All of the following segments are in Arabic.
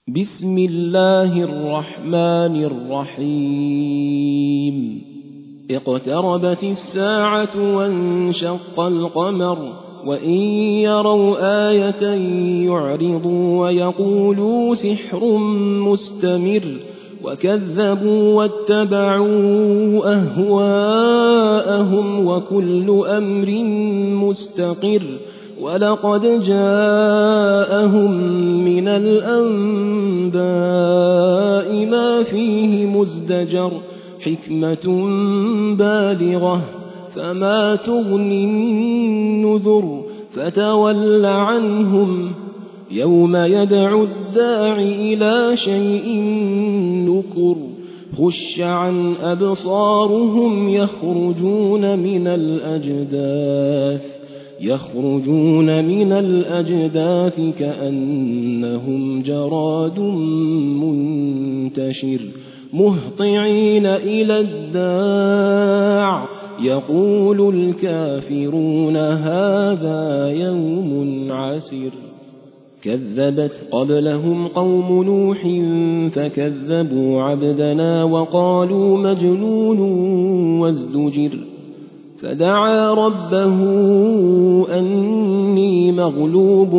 بسم الله الرحمن الرحيم اقتربت الساعة وانشق القمر وإن يروا آية يعرضوا ويقولوا سحر مستمر وكذبوا واتبعوا أهواءهم وكل أمر مستقر ولقد جاءهم من الأنباء ما فيه مزدجر حكمة بالغة فما تغني النذر فتول عنهم يوم يدعو الداع إلى شيء نكر خش عن أبصارهم يخرجون من الأجداث كأنهم جراد منتشر مهطعين إلى الداع يقول الكافرون هذا يوم عسر كذبت قبلهم قوم نوح فكذبوا عبدنا وقالوا مجنون وازدجر فدعا ربه أني مغلوب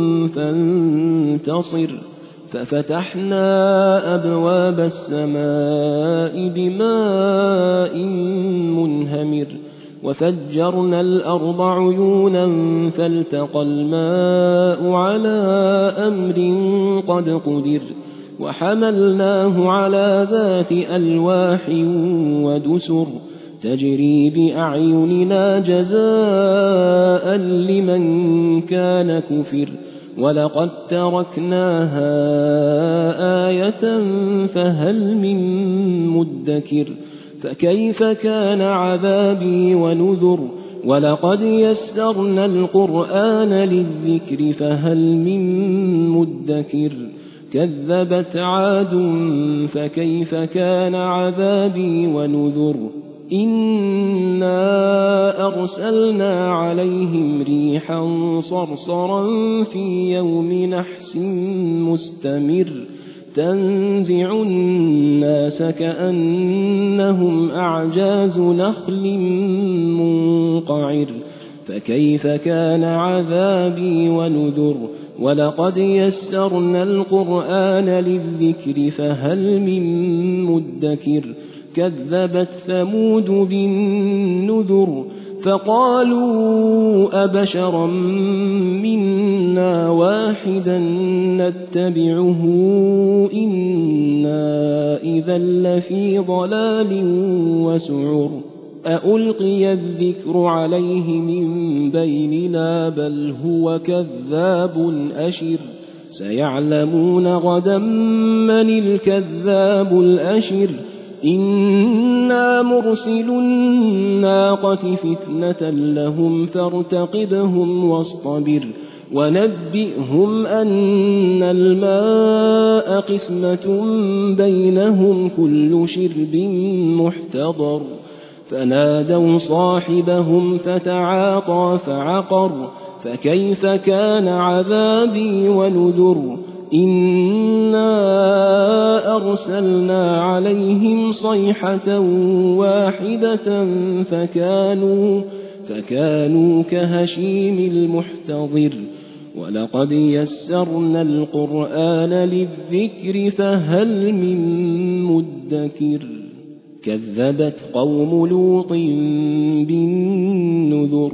فانتصر ففتحنا أبواب السماء بماء منهمر وفجرنا الأرض عيونا فالتقى الماء على أمر قد قدر وحملناه على ذات ألواح ودسر تجري بأعيننا جزاء لمن كان كفر ولقد تركناها آية فهل من مدكر فكيف كان عذابي ونذر ولقد يسرنا القرآن للذكر فهل من مدكر كذبت عاد فكيف كان عذابي ونذر إنا أرسلنا عليهم ريحا صرصرا في يوم نحس مستمر تنزع الناس كأنهم أعجاز نخل منقعر فكيف كان عذابي ونذر ولقد يسرنا القرآن للذكر فهل من مدكر كذبت ثمود بالنذر فقالوا أبشرا منا واحدا نتبعه إنا إذا لفي ضلال وسعر أألقي الذكر عليه من بيننا بل هو كذاب أشر سيعلمون غدا من الكذاب الأشر إنا مرسل الناقة فتنة لهم فارتقبهم واصطبر ونبئهم أن الماء قسمة بينهم كل شرب محتضر فنادوا صاحبهم فتعاطى فعقر فكيف كان عذابي ونذر إنا أرسلنا عليهم صيحة واحدة فكانوا كهشيم المحتضر ولقد يسرنا القرآن للذكر فهل من مدكر كذبت قوم لوط بالنذر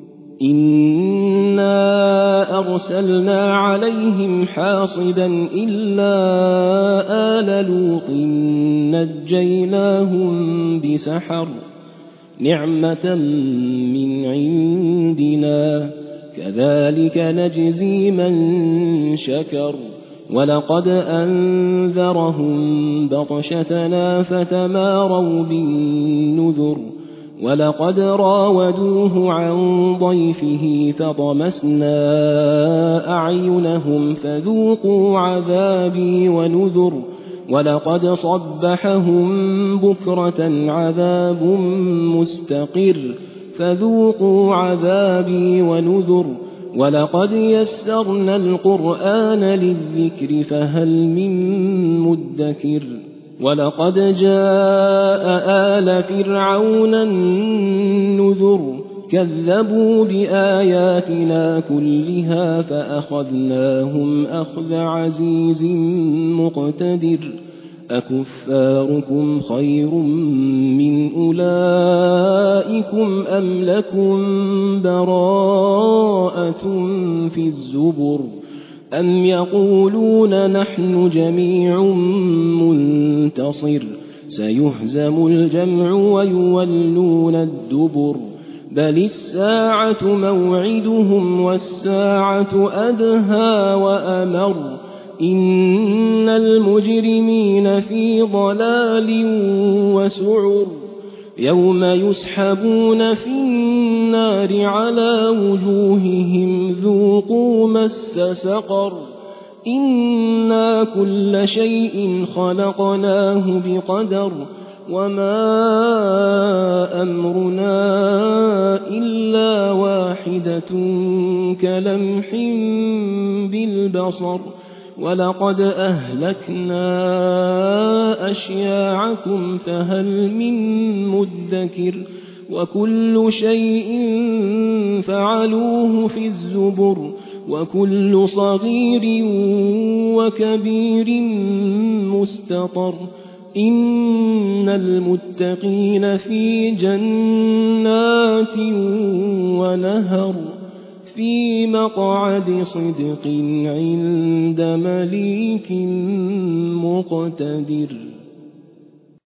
إنا أرسلنا عليهم حاصبا إلا آل لوط نجيناهم بسحر نعمة من عندنا كذلك نجزي من شكر ولقد أنذرهم بطشتنا فتماروا بالنذر ولقد راودوه عن ضيفه فطمسنا أعينهم فذوقوا عذابي ونذر ولقد صبحهم بكرة عذاب مستقر فذوقوا عذابي ونذر ولقد يسرنا القرآن للذكر فهل من مدكر ولقد جاء آل فرعون النذر كذبوا بآياتنا كلها فأخذناهم أخذ عزيز مقتدر أكفاركم خير من أولئكم أم لكم براءة في الزبر أم يقولون نحن جميع منتصر سيهزم الجمع ويولون الدبر بل الساعة موعدهم والساعة أدهى وأمر إن المجرمين في ضلال وسعر يوم يسحبون في النار على وجوههم ذوقوا مس سقر إنا كل شيء خلقناه بقدر وما أمرنا إلا واحدة كلمح بالبصر ولقد أهلكنا أشياعكم فهل من مدكر وكل شيء فعلوه في الزبر وكل صغير وكبير مستطر إن المتقين في جنات ونهر في مقعد صدق عند مليك مقتدر